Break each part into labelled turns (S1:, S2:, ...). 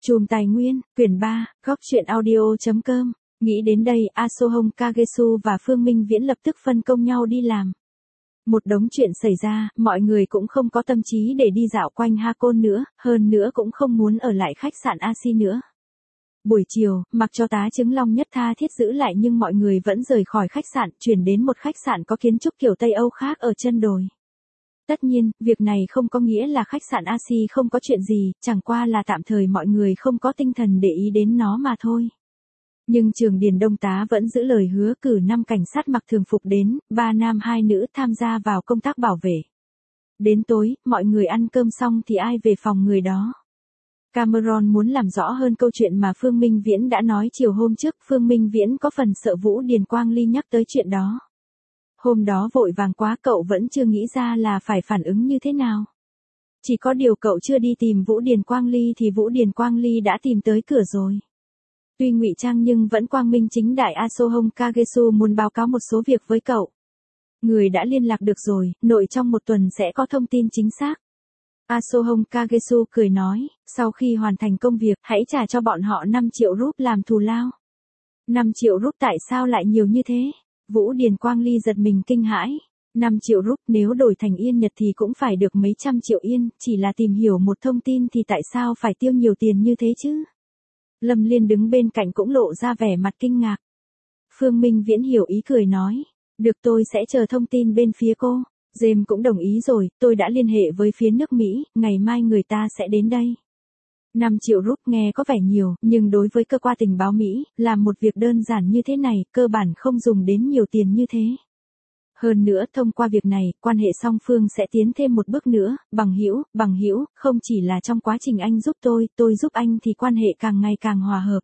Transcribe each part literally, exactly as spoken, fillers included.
S1: Chùm Tài Nguyên, quyển ba, góc truyện audio.com. Nghĩ đến đây, Asohong Kagesu và Phương Minh Viễn lập tức phân công nhau đi làm. Một đống chuyện xảy ra, mọi người cũng không có tâm trí để đi dạo quanh Hakone nữa, hơn nữa cũng không muốn ở lại khách sạn Asi nữa. Buổi chiều, mặc cho tá chứng Long Nhất tha thiết giữ lại nhưng mọi người vẫn rời khỏi khách sạn, chuyển đến một khách sạn có kiến trúc kiểu Tây Âu khác ở chân đồi. Tất nhiên, việc này không có nghĩa là khách sạn Asi không có chuyện gì, chẳng qua là tạm thời mọi người không có tinh thần để ý đến nó mà thôi. Nhưng Trường Điền Đông tá vẫn giữ lời hứa cử năm cảnh sát mặc thường phục đến, ba nam hai nữ tham gia vào công tác bảo vệ. Đến tối, mọi người ăn cơm xong thì ai về phòng người đó. Cameron muốn làm rõ hơn câu chuyện mà Phương Minh Viễn đã nói chiều hôm trước. Phương Minh Viễn có phần sợ Vũ Điền Quang Ly nhắc tới chuyện đó. Hôm đó vội vàng quá cậu vẫn chưa nghĩ ra là phải phản ứng như thế nào. Chỉ có điều cậu chưa đi tìm Vũ Điền Quang Ly thì Vũ Điền Quang Ly đã tìm tới cửa rồi. Tuy ngụy trang nhưng vẫn quang minh chính đại. Asohong Kagesu muốn báo cáo một số việc với cậu. Người đã liên lạc được rồi, nội trong một tuần sẽ có thông tin chính xác. Asohong Kagesu cười nói, sau khi hoàn thành công việc, hãy trả cho bọn họ năm triệu rúp làm thù lao. năm triệu rúp tại sao lại nhiều như thế? Vũ Điền Quang Ly giật mình kinh hãi. năm triệu rúp nếu đổi thành yên Nhật thì cũng phải được mấy trăm triệu yên, chỉ là tìm hiểu một thông tin thì tại sao phải tiêu nhiều tiền như thế chứ? Lâm Liên đứng bên cạnh cũng lộ ra vẻ mặt kinh ngạc. Phương Minh Viễn hiểu ý cười nói, được tôi sẽ chờ thông tin bên phía cô. James cũng đồng ý rồi, tôi đã liên hệ với phía nước Mỹ, ngày mai người ta sẽ đến đây. năm triệu rúp nghe có vẻ nhiều, nhưng đối với cơ quan tình báo Mỹ, làm một việc đơn giản như thế này, cơ bản không dùng đến nhiều tiền như thế. Hơn nữa, thông qua việc này, quan hệ song phương sẽ tiến thêm một bước nữa, bằng hữu, bằng hữu, không chỉ là trong quá trình anh giúp tôi, tôi giúp anh thì quan hệ càng ngày càng hòa hợp.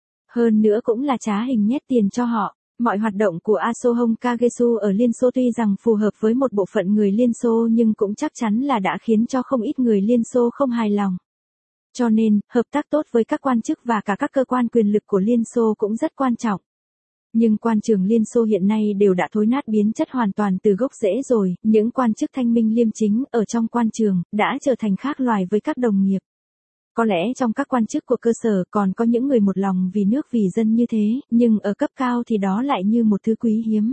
S1: Hơn nữa cũng là trá hình nhét tiền cho họ. Mọi hoạt động của Asohong Kagesu ở Liên Xô tuy rằng phù hợp với một bộ phận người Liên Xô nhưng cũng chắc chắn là đã khiến cho không ít người Liên Xô không hài lòng. Cho nên, hợp tác tốt với các quan chức và cả các cơ quan quyền lực của Liên Xô cũng rất quan trọng. Nhưng quan trường Liên Xô hiện nay đều đã thối nát biến chất hoàn toàn từ gốc rễ rồi, những quan chức thanh minh liêm chính ở trong quan trường đã trở thành khác loài với các đồng nghiệp. Có lẽ trong các quan chức của cơ sở còn có những người một lòng vì nước vì dân như thế, nhưng ở cấp cao thì đó lại như một thứ quý hiếm.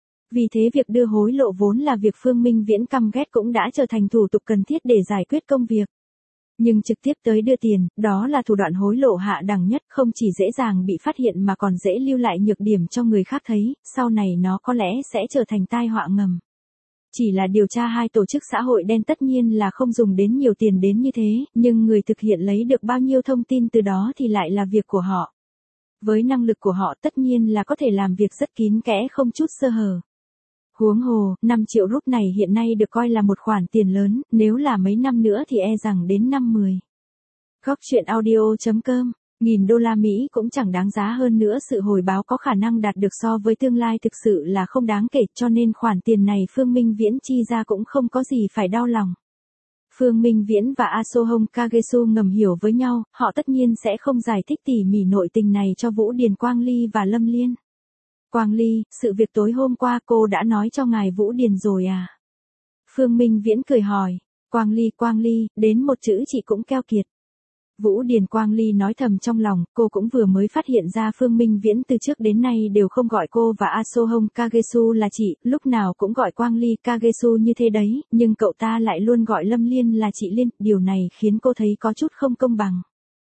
S1: Vì thế việc đưa hối lộ vốn là việc Phương Minh Viễn căm ghét cũng đã trở thành thủ tục cần thiết để giải quyết công việc. Nhưng trực tiếp tới đưa tiền, đó là thủ đoạn hối lộ hạ đẳng nhất, không chỉ dễ dàng bị phát hiện mà còn dễ lưu lại nhược điểm cho người khác thấy, sau này nó có lẽ sẽ trở thành tai họa ngầm. Chỉ là điều tra hai tổ chức xã hội đen tất nhiên là không dùng đến nhiều tiền đến như thế, nhưng người thực hiện lấy được bao nhiêu thông tin từ đó thì lại là việc của họ. Với năng lực của họ tất nhiên là có thể làm việc rất kín kẽ không chút sơ hở. Huống hồ, năm triệu rúp này hiện nay được coi là một khoản tiền lớn, nếu là mấy năm nữa thì e rằng đến năm mười. Góc truyện audio.com, nghìn đô la Mỹ cũng chẳng đáng giá hơn nữa, sự hồi báo có khả năng đạt được so với tương lai thực sự là không đáng kể, cho nên khoản tiền này Phương Minh Viễn chi ra cũng không có gì phải đau lòng. Phương Minh Viễn và Asohong Kagesu ngầm hiểu với nhau, họ tất nhiên sẽ không giải thích tỉ mỉ nội tình này cho Vũ Điền Quang Ly và Lâm Liên. Quang Ly, sự việc tối hôm qua cô đã nói cho ngài Vũ Điền rồi à? Phương Minh Viễn cười hỏi. Quang Ly, Quang Ly, đến một chữ chị cũng keo kiệt. Vũ Điền Quang Ly nói thầm trong lòng, cô cũng vừa mới phát hiện ra Phương Minh Viễn từ trước đến nay đều không gọi cô và Asohong Kagesu là chị, lúc nào cũng gọi Quang Ly Kagesu như thế đấy, nhưng cậu ta lại luôn gọi Lâm Liên là chị Liên, điều này khiến cô thấy có chút không công bằng.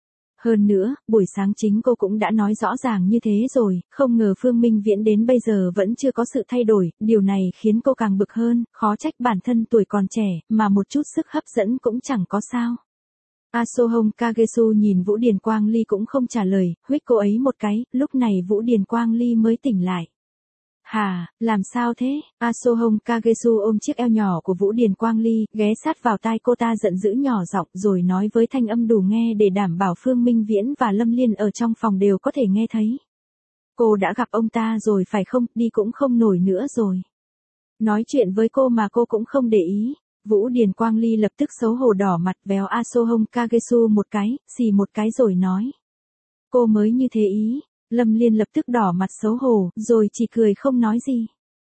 S1: Hơn nữa, buổi sáng chính cô cũng đã nói rõ ràng như thế rồi, không ngờ Phương Minh Viễn đến bây giờ vẫn chưa có sự thay đổi, điều này khiến cô càng bực hơn, khó trách bản thân tuổi còn trẻ, mà một chút sức hấp dẫn cũng chẳng có sao. Asohong Kagesu nhìn Vũ Điền Quang Ly cũng không trả lời, huých cô ấy một cái, lúc này Vũ Điền Quang Ly mới tỉnh lại. Hà, làm sao thế? Asohong Kagesu ôm chiếc eo nhỏ của Vũ Điền Quang Ly, ghé sát vào tai cô ta giận dữ nhỏ giọng rồi nói với thanh âm đủ nghe để đảm bảo Phương Minh Viễn và Lâm Liên ở trong phòng đều có thể nghe thấy. Cô đã gặp ông ta rồi phải không, đi cũng không nổi nữa rồi. Nói chuyện với cô mà cô cũng không để ý. Vũ Điền Quang Ly lập tức xấu hổ đỏ mặt véo Asohong Kagesu một cái, xì một cái rồi nói. Cô mới như thế ý. Lâm Liên lập tức đỏ mặt xấu hổ, rồi chỉ cười không nói gì.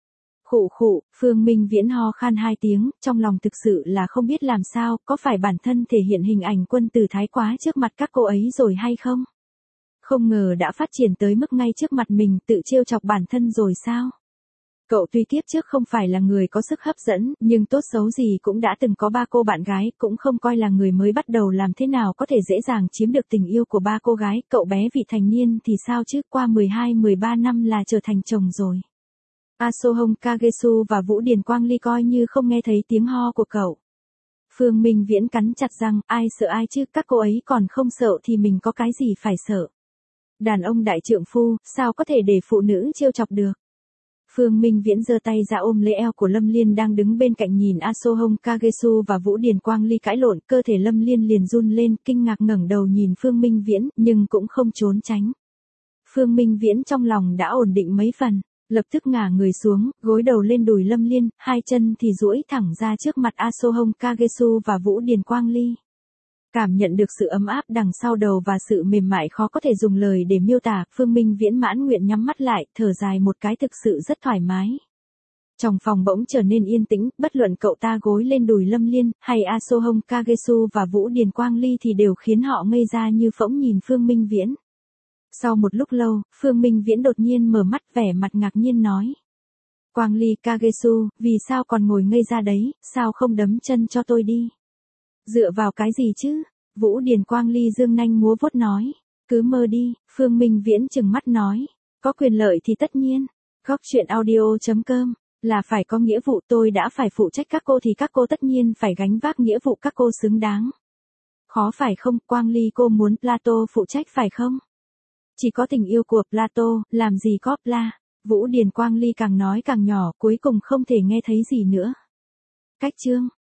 S1: Khụ khụ, Phương Minh Viễn ho khan hai tiếng, trong lòng thực sự là không biết làm sao, có phải bản thân thể hiện hình ảnh quân tử thái quá trước mặt các cô ấy rồi hay không? Không ngờ đã phát triển tới mức ngay trước mặt mình tự trêu chọc bản thân rồi sao? Cậu tuy kiếp trước không phải là người có sức hấp dẫn, nhưng tốt xấu gì cũng đã từng có ba cô bạn gái, cũng không coi là người mới bắt đầu làm thế nào có thể dễ dàng chiếm được tình yêu của ba cô gái, cậu bé vị thành niên thì sao chứ, qua mười hai mười ba năm là trở thành chồng rồi. Ah So-hong Kagesu và Vũ Điền Quang Ly coi như không nghe thấy tiếng ho của cậu. Phương Minh Viễn cắn chặt răng, ai sợ ai chứ, các cô ấy còn không sợ thì mình có cái gì phải sợ. Đàn ông đại trượng phu, sao có thể để phụ nữ trêu chọc được. Phương Minh Viễn giơ tay ra ôm lấy eo của Lâm Liên đang đứng bên cạnh nhìn Ah So-hong Kagesu và Vũ Điền Quang Ly cãi lộn, cơ thể Lâm Liên liền run lên, kinh ngạc ngẩng đầu nhìn Phương Minh Viễn, nhưng cũng không trốn tránh. Phương Minh Viễn trong lòng đã ổn định mấy phần, lập tức ngả người xuống, gối đầu lên đùi Lâm Liên, hai chân thì duỗi thẳng ra trước mặt Ah So-hong Kagesu và Vũ Điền Quang Ly. Cảm nhận được sự ấm áp đằng sau đầu và sự mềm mại khó có thể dùng lời để miêu tả, Phương Minh Viễn mãn nguyện nhắm mắt lại, thở dài một cái, thực sự rất thoải mái. Trong phòng bỗng trở nên yên tĩnh, bất luận cậu ta gối lên đùi Lâm Liên, hay Ah So-hong Kagesu và Vũ Điền Quang Ly thì đều khiến họ ngây ra như phỗng nhìn Phương Minh Viễn. Sau một lúc lâu, Phương Minh Viễn đột nhiên mở mắt, vẻ mặt ngạc nhiên nói. Quang Ly, Kagesu, vì sao còn ngồi ngây ra đấy, sao không đấm chân cho tôi đi? Dựa vào cái gì chứ? Vũ Điền Quang Ly dương nanh múa vuốt nói. Cứ mơ đi, Phương Minh Viễn trừng mắt nói. Có quyền lợi thì tất nhiên. Góc truyện audio chấm com là phải có nghĩa vụ, tôi đã phải phụ trách các cô thì các cô tất nhiên phải gánh vác nghĩa vụ, các cô xứng đáng. Khó phải không, Quang Ly cô muốn Plato phụ trách phải không? Chỉ có tình yêu của Plato, làm gì có Pla. Vũ Điền Quang Ly càng nói càng nhỏ, cuối cùng không thể nghe thấy gì nữa. Cách chương